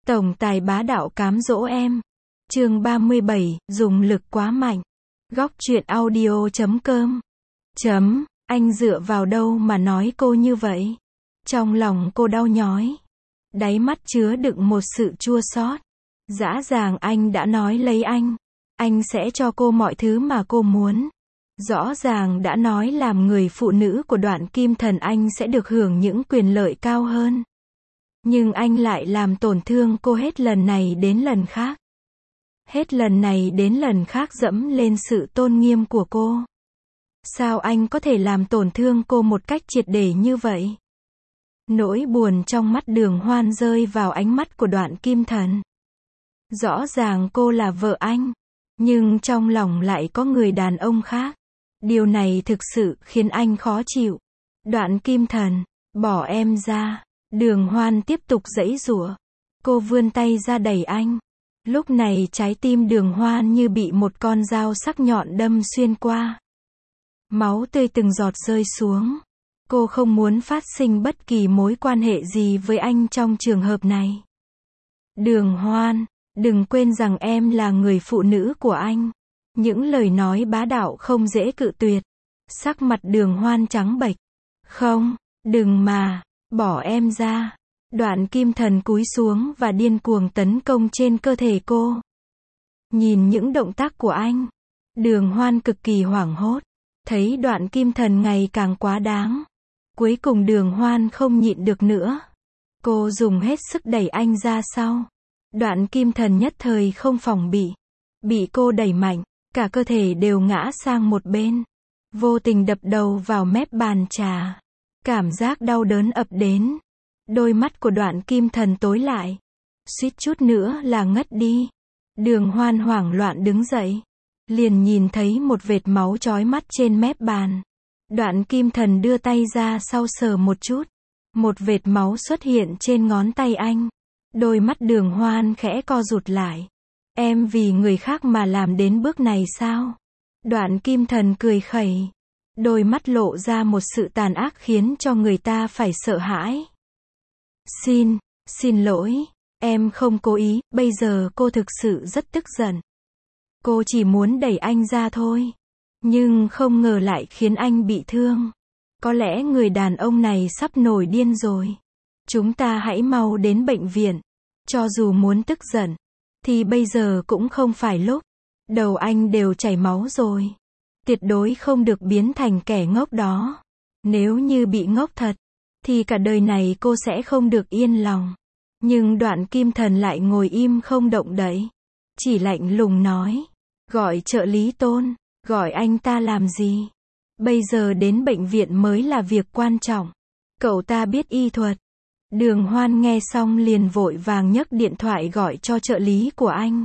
Tổng tài bá đạo cám dỗ em. Chương 37, dùng lực quá mạnh. Góc truyện audio.com. Anh dựa vào đâu mà nói cô như vậy? Trong lòng cô đau nhói. Đáy mắt chứa đựng một sự chua xót. Rõ ràng anh đã nói lấy anh sẽ cho cô mọi thứ mà cô muốn. Rõ ràng đã nói làm người phụ nữ của Đoạn Kim Thần anh sẽ được hưởng những quyền lợi cao hơn. Nhưng anh lại làm tổn thương cô hết lần này đến lần khác. Hết lần này đến lần khác dẫm lên sự tôn nghiêm của cô. Sao anh có thể làm tổn thương cô một cách triệt để như vậy? Nỗi buồn trong mắt Đường Hoan rơi vào ánh mắt của Đoạn Kim Thần. Rõ ràng cô là vợ anh, nhưng trong lòng lại có người đàn ông khác. Điều này thực sự khiến anh khó chịu. Đoạn Kim Thần, bỏ em ra. Đường Hoan tiếp tục giãy giụa. Cô vươn tay ra đẩy anh. Lúc này trái tim Đường Hoan như bị một con dao sắc nhọn đâm xuyên qua. Máu tươi từng giọt rơi xuống. Cô không muốn phát sinh bất kỳ mối quan hệ gì với anh trong trường hợp này. Đường Hoan, đừng quên rằng em là người phụ nữ của anh. Những lời nói bá đạo không dễ cự tuyệt. Sắc mặt Đường Hoan trắng bệch. Không, đừng mà, bỏ em ra. Đoạn Kim Thần cúi xuống và điên cuồng tấn công trên cơ thể cô. Nhìn những động tác của anh, Đường Hoan cực kỳ hoảng hốt. Thấy Đoạn Kim Thần ngày càng quá đáng. Cuối cùng Đường Hoan không nhịn được nữa. Cô dùng hết sức đẩy anh ra sau. Đoạn Kim Thần nhất thời không phòng bị. Bị cô đẩy mạnh, cả cơ thể đều ngã sang một bên. Vô tình đập đầu vào mép bàn trà. Cảm giác đau đớn ập đến. Đôi mắt của Đoạn Kim Thần tối lại. Suýt chút nữa là ngất đi. Đường Hoan hoảng loạn đứng dậy. Liền nhìn thấy một vệt máu chói mắt trên mép bàn. Đoạn Kim Thần đưa tay ra sau sờ một chút. Một vệt máu xuất hiện trên ngón tay anh. Đôi mắt Đường Hoan khẽ co rụt lại. Em vì người khác mà làm đến bước này sao? Đoạn Kim Thần cười khẩy. Đôi mắt lộ ra một sự tàn ác khiến cho người ta phải sợ hãi. Xin lỗi, em không cố ý, bây giờ cô thực sự rất tức giận. Cô chỉ muốn đẩy anh ra thôi. Nhưng không ngờ lại khiến anh bị thương. Có lẽ người đàn ông này sắp nổi điên rồi. Chúng ta hãy mau đến bệnh viện. Cho dù muốn tức giận, thì bây giờ cũng không phải lúc. Đầu anh đều chảy máu rồi. Tuyệt đối không được biến thành kẻ ngốc đó. Nếu như bị ngốc thật, thì cả đời này cô sẽ không được yên lòng. Nhưng Đoạn Kim Thần lại ngồi im không động đậy. Chỉ lạnh lùng nói. Gọi trợ lý Tôn. Gọi anh ta làm gì? Bây giờ đến bệnh viện mới là việc quan trọng. Cậu ta biết y thuật. Đường Hoan nghe xong liền vội vàng nhấc điện thoại gọi cho trợ lý của anh.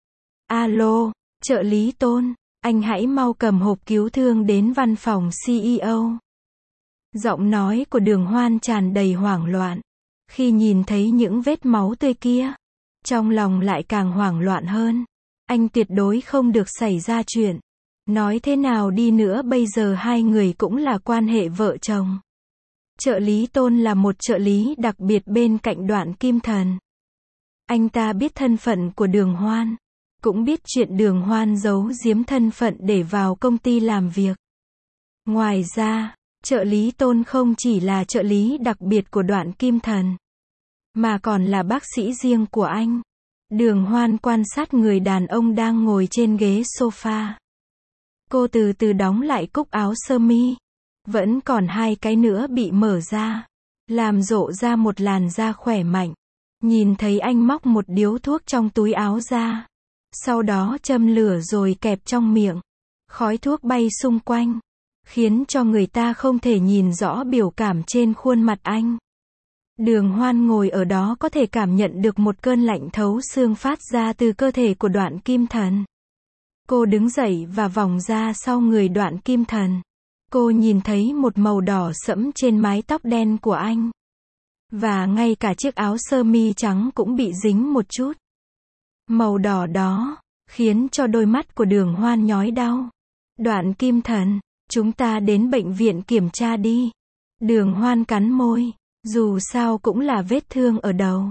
Alo, trợ lý Tôn, anh hãy mau cầm hộp cứu thương đến văn phòng CEO. Giọng nói của Đường Hoan tràn đầy hoảng loạn. Khi nhìn thấy những vết máu tươi kia, trong lòng lại càng hoảng loạn hơn. Anh tuyệt đối không được xảy ra chuyện. Nói thế nào đi nữa bây giờ hai người cũng là quan hệ vợ chồng. Trợ lý Tôn là một trợ lý đặc biệt bên cạnh Đoạn Kim Thần. Anh ta biết thân phận của Đường Hoan. Cũng biết chuyện Đường Hoan giấu giếm thân phận để vào công ty làm việc. Ngoài ra, trợ lý Tôn không chỉ là trợ lý đặc biệt của Đoạn Kim Thần, mà còn là bác sĩ riêng của anh. Đường Hoan quan sát người đàn ông đang ngồi trên ghế sofa. Cô từ từ đóng lại cúc áo sơ mi. Vẫn còn hai cái nữa bị mở ra. Làm rộ ra một làn da khỏe mạnh. Nhìn thấy anh móc một điếu thuốc trong túi áo ra. Sau đó châm lửa rồi kẹp trong miệng. Khói thuốc bay xung quanh. Khiến cho người ta không thể nhìn rõ biểu cảm trên khuôn mặt anh. Đường Hoan ngồi ở đó có thể cảm nhận được một cơn lạnh thấu xương phát ra từ cơ thể của Đoạn Kim Thần. Cô đứng dậy và vòng ra sau người Đoạn Kim Thần. Cô nhìn thấy một màu đỏ sẫm trên mái tóc đen của anh. Và ngay cả chiếc áo sơ mi trắng cũng bị dính một chút. Màu đỏ đó, khiến cho đôi mắt của Đường Hoan nhói đau. Đoạn Kim Thần, chúng ta đến bệnh viện kiểm tra đi. Đường Hoan cắn môi. Dù sao cũng là vết thương ở đầu.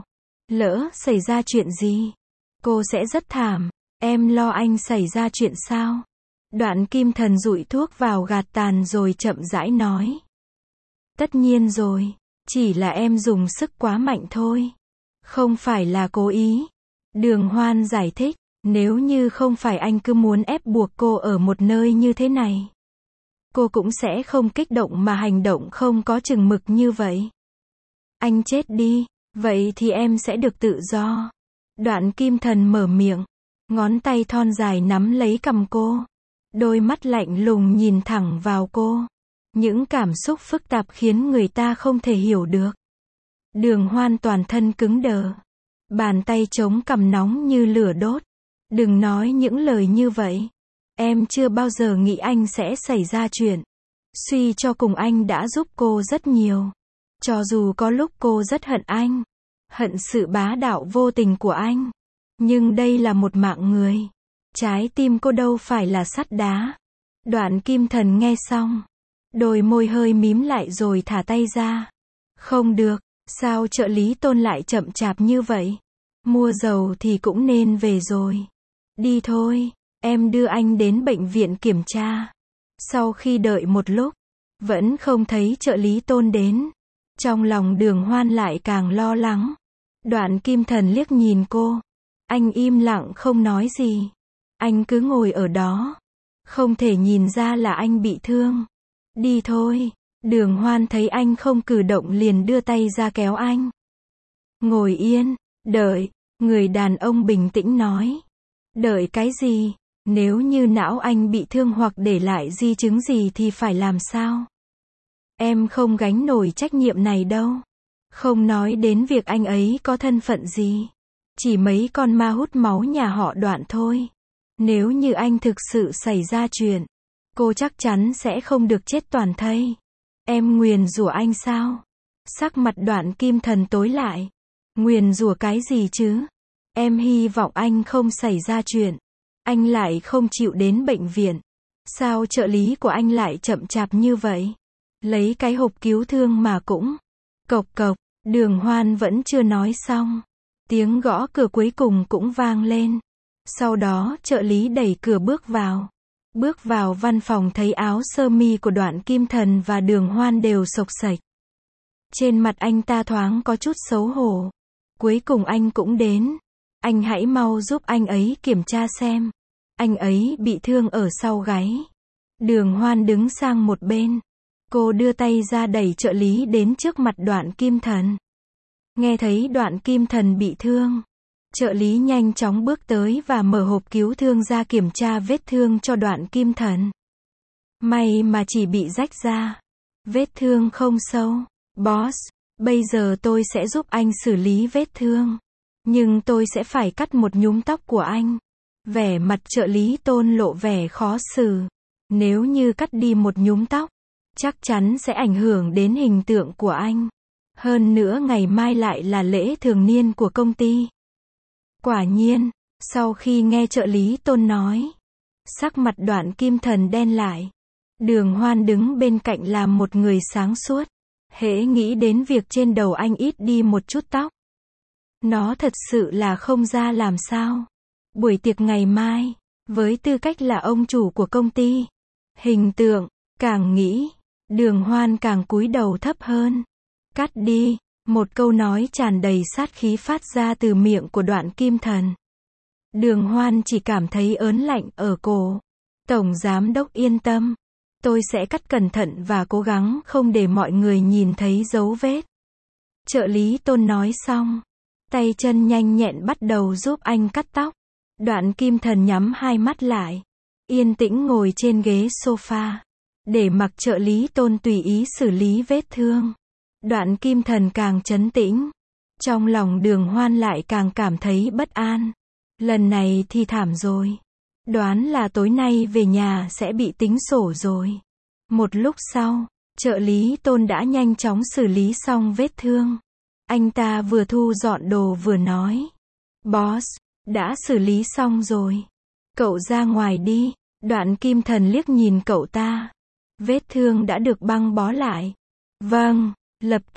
Lỡ xảy ra chuyện gì? Cô sẽ rất thảm. Em lo anh xảy ra chuyện sao? Đoạn Kim Thần dụi thuốc vào gạt tàn rồi chậm rãi nói. Tất nhiên rồi. Chỉ là em dùng sức quá mạnh thôi. Không phải là cố ý. Đường Hoan giải thích. Nếu như không phải anh cứ muốn ép buộc cô ở một nơi như thế này, cô cũng sẽ không kích động mà hành động không có chừng mực như vậy. Anh chết đi, vậy thì em sẽ được tự do. Đoạn Kim Thần mở miệng, ngón tay thon dài nắm lấy cằm cô. Đôi mắt lạnh lùng nhìn thẳng vào cô. Những cảm xúc phức tạp khiến người ta không thể hiểu được. Đường Hoan toàn thân cứng đờ. Bàn tay chống cằm nóng như lửa đốt. Đừng nói những lời như vậy. Em chưa bao giờ nghĩ anh sẽ xảy ra chuyện. Suy cho cùng anh đã giúp cô rất nhiều. Cho dù có lúc cô rất hận anh. Hận sự bá đạo vô tình của anh. Nhưng đây là một mạng người. Trái tim cô đâu phải là sắt đá. Đoạn Kim Thần nghe xong. Đôi môi hơi mím lại rồi thả tay ra. Không được, sao trợ lý Tôn lại chậm chạp như vậy? Mua dầu thì cũng nên về rồi. Đi thôi, em đưa anh đến bệnh viện kiểm tra. Sau khi đợi một lúc, vẫn không thấy trợ lý Tôn đến. Trong lòng Đường Hoan lại càng lo lắng. Đoạn Kim Thần liếc nhìn cô. Anh im lặng không nói gì. Anh cứ ngồi ở đó. Không thể nhìn ra là anh bị thương. Đi thôi. Đường Hoan thấy anh không cử động liền đưa tay ra kéo anh. Ngồi yên, đợi. Người đàn ông bình tĩnh nói. Đợi cái gì? Nếu như não anh bị thương hoặc để lại di chứng gì thì phải làm sao? Em không gánh nổi trách nhiệm này đâu. Không nói đến việc anh ấy có thân phận gì. Chỉ mấy con ma hút máu nhà họ Đoạn thôi. Nếu như anh thực sự xảy ra chuyện, cô chắc chắn sẽ không được chết toàn thây. Em nguyền rủa anh sao? Sắc mặt Đoạn Kim Thần tối lại. Nguyền rủa cái gì chứ? Em hy vọng anh không xảy ra chuyện. Anh lại không chịu đến bệnh viện. Sao trợ lý của anh lại chậm chạp như vậy? Lấy cái hộp cứu thương mà cũng. Cộc cộc, Đường Hoan vẫn chưa nói xong. Tiếng gõ cửa cuối cùng cũng vang lên. Sau đó trợ lý đẩy cửa bước vào. Bước vào văn phòng thấy áo sơ mi của Đoạn Kim Thần và Đường Hoan đều xộc xệch. Trên mặt anh ta thoáng có chút xấu hổ. Cuối cùng anh cũng đến. Anh hãy mau giúp anh ấy kiểm tra xem. Anh ấy bị thương ở sau gáy. Đường Hoan đứng sang một bên. Cô đưa tay ra đẩy trợ lý đến trước mặt Đoạn Kim Thần. Nghe thấy Đoạn Kim Thần bị thương. Trợ lý nhanh chóng bước tới và mở hộp cứu thương ra kiểm tra vết thương cho Đoạn Kim Thần. May mà chỉ bị rách ra. Vết thương không sâu. Boss, bây giờ tôi sẽ giúp anh xử lý vết thương. Nhưng tôi sẽ phải cắt một nhúm tóc của anh. Vẻ mặt trợ lý Tôn lộ vẻ khó xử. Nếu như cắt đi một nhúm tóc, chắc chắn sẽ ảnh hưởng đến hình tượng của anh. Hơn nữa ngày mai lại là lễ thường niên của công ty. Quả nhiên, sau khi nghe trợ lý Tôn nói, sắc mặt Đoạn Kim Thần đen lại. Đường Hoan đứng bên cạnh làm một người sáng suốt. Hễ nghĩ đến việc trên đầu anh ít đi một chút tóc, nó thật sự là không ra làm sao. Buổi tiệc ngày mai, với tư cách là ông chủ của công ty, hình tượng, càng nghĩ, Đường Hoan càng cúi đầu thấp hơn. Cắt đi, một câu nói tràn đầy sát khí phát ra từ miệng của Đoạn Kim Thần. Đường Hoan chỉ cảm thấy ớn lạnh ở cổ. Tổng giám đốc yên tâm. Tôi sẽ cắt cẩn thận và cố gắng không để mọi người nhìn thấy dấu vết. Trợ lý Tôn nói xong. Tay chân nhanh nhẹn bắt đầu giúp anh cắt tóc. Đoạn Kim Thần nhắm hai mắt lại. Yên tĩnh ngồi trên ghế sofa. Để mặc trợ lý Tôn tùy ý xử lý vết thương. Đoạn Kim Thần càng trấn tĩnh. Trong lòng Đường Hoan lại càng cảm thấy bất an. Lần này thì thảm rồi. Đoán là tối nay về nhà sẽ bị tính sổ rồi. Một lúc sau, trợ lý Tôn đã nhanh chóng xử lý xong vết thương. Anh ta vừa thu dọn đồ vừa nói. Boss, đã xử lý xong rồi. Cậu ra ngoài đi. Đoạn Kim Thần liếc nhìn cậu ta. Vết thương đã được băng bó lại. Vâng, lập tức.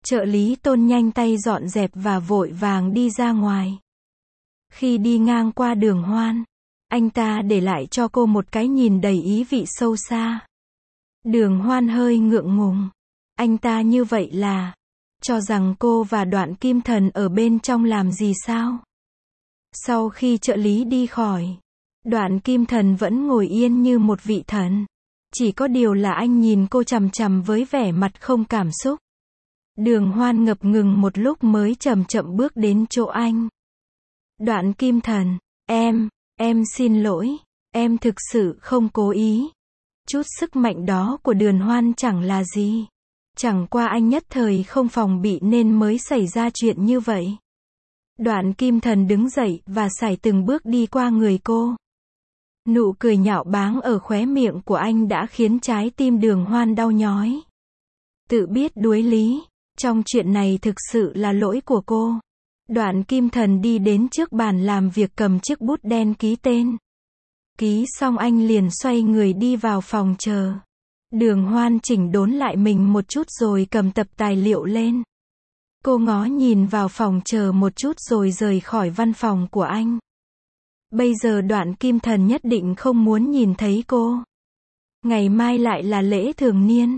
Trợ lý Tôn nhanh tay dọn dẹp và vội vàng đi ra ngoài. Khi đi ngang qua Đường Hoan, anh ta để lại cho cô một cái nhìn đầy ý vị sâu xa. Đường Hoan hơi ngượng ngùng. Anh ta như vậy là cho rằng cô và Đoạn Kim Thần ở bên trong làm gì sao? Sau khi trợ lý đi khỏi, Đoạn Kim Thần vẫn ngồi yên như một vị thần. Chỉ có điều là anh nhìn cô chằm chằm với vẻ mặt không cảm xúc. Đường Hoan ngập ngừng một lúc mới chậm chậm bước đến chỗ anh. Đoạn Kim Thần, em xin lỗi, em thực sự không cố ý. Chút sức mạnh đó của Đường Hoan chẳng là gì. Chẳng qua anh nhất thời không phòng bị nên mới xảy ra chuyện như vậy. Đoạn Kim Thần đứng dậy và sải từng bước đi qua người cô. Nụ cười nhạo báng ở khóe miệng của anh đã khiến trái tim Đường Hoan đau nhói. Tự biết đuối lý, trong chuyện này thực sự là lỗi của cô. Đoạn Kim Thần đi đến trước bàn làm việc cầm chiếc bút đen ký tên. Ký xong anh liền xoay người đi vào phòng chờ. Đường Hoan chỉnh đốn lại mình một chút rồi cầm tập tài liệu lên. Cô ngó nhìn vào phòng chờ một chút rồi rời khỏi văn phòng của anh. Bây giờ Đoạn Kim Thần nhất định không muốn nhìn thấy cô. Ngày mai lại là lễ thường niên.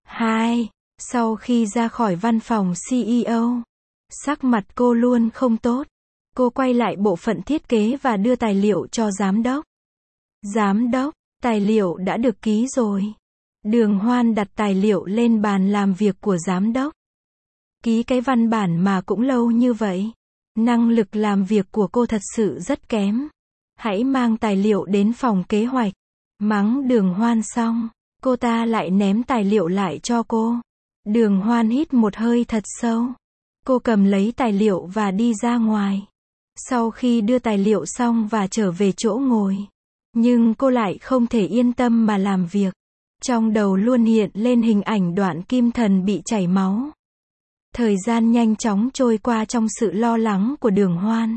Sau khi ra khỏi văn phòng CEO, sắc mặt cô luôn không tốt. Cô quay lại bộ phận thiết kế và đưa tài liệu cho giám đốc. Giám đốc, tài liệu đã được ký rồi. Đường Hoan đặt tài liệu lên bàn làm việc của giám đốc. Ký cái văn bản mà cũng lâu như vậy. Năng lực làm việc của cô thật sự rất kém. Hãy mang tài liệu đến phòng kế hoạch. Mắng Đường Hoan xong, cô ta lại ném tài liệu lại cho cô. Đường Hoan hít một hơi thật sâu. Cô cầm lấy tài liệu và đi ra ngoài. Sau khi đưa tài liệu xong và trở về chỗ ngồi, nhưng cô lại không thể yên tâm mà làm việc. Trong đầu luôn hiện lên hình ảnh Đoạn Kim Thần bị chảy máu. Thời gian nhanh chóng trôi qua trong sự lo lắng của Đường Hoan.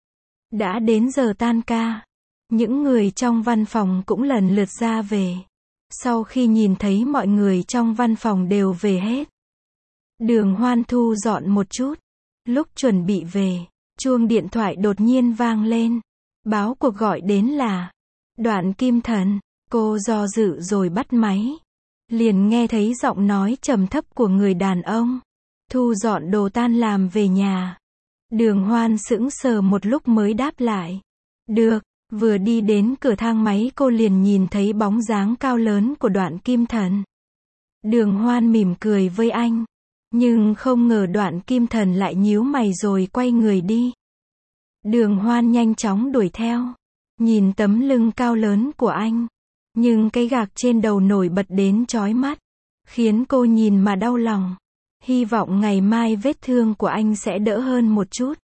Đã đến giờ tan ca. Những người trong văn phòng cũng lần lượt ra về. Sau khi nhìn thấy mọi người trong văn phòng đều về hết, Đường Hoan thu dọn một chút. Lúc chuẩn bị về, chuông điện thoại đột nhiên vang lên. Báo cuộc gọi đến là Đoạn Kim Thần. Cô do dự rồi bắt máy. Liền nghe thấy giọng nói trầm thấp của người đàn ông. Thu dọn đồ tan làm về nhà. Đường Hoan sững sờ một lúc mới đáp lại. Được. Vừa đi đến cửa thang máy cô liền nhìn thấy bóng dáng cao lớn của Đoạn Kim Thần. Đường Hoan mỉm cười với anh. Nhưng không ngờ Đoạn Kim Thần lại nhíu mày rồi quay người đi. Đường Hoan nhanh chóng đuổi theo. Nhìn tấm lưng cao lớn của anh. Nhưng cái gạc trên đầu nổi bật đến chói mắt. Khiến cô nhìn mà đau lòng. Hy vọng ngày mai vết thương của anh sẽ đỡ hơn một chút.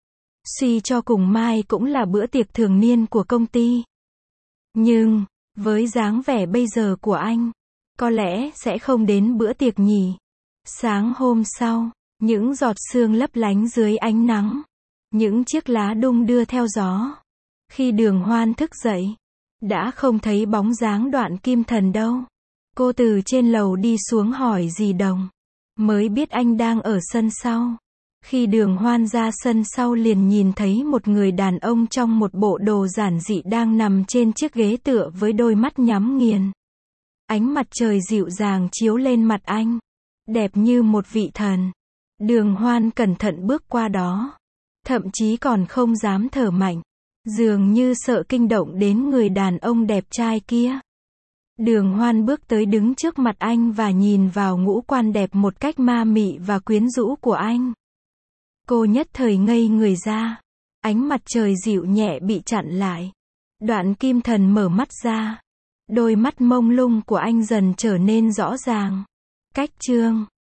Suy cho cùng mai cũng là bữa tiệc thường niên của công ty. Nhưng, với dáng vẻ bây giờ của anh, có lẽ sẽ không đến bữa tiệc nhỉ. Sáng hôm sau, những giọt sương lấp lánh dưới ánh nắng. Những chiếc lá đung đưa theo gió. Khi Đường Hoan thức dậy, đã không thấy bóng dáng Đoạn Kim Thần đâu. Cô từ trên lầu đi xuống hỏi dì Đồng. Mới biết anh đang ở sân sau. Khi Đường Hoan ra sân sau liền nhìn thấy một người đàn ông trong một bộ đồ giản dị đang nằm trên chiếc ghế tựa với đôi mắt nhắm nghiền. Ánh mặt trời dịu dàng chiếu lên mặt anh. Đẹp như một vị thần. Đường Hoan cẩn thận bước qua đó. Thậm chí còn không dám thở mạnh. Dường như sợ kinh động đến người đàn ông đẹp trai kia. Đường Hoan bước tới đứng trước mặt anh và nhìn vào ngũ quan đẹp một cách ma mị và quyến rũ của anh. Cô nhất thời ngây người ra. Ánh mặt trời dịu nhẹ bị chặn lại. Đoạn Kim Thần mở mắt ra. Đôi mắt mông lung của anh dần trở nên rõ ràng. Cách chương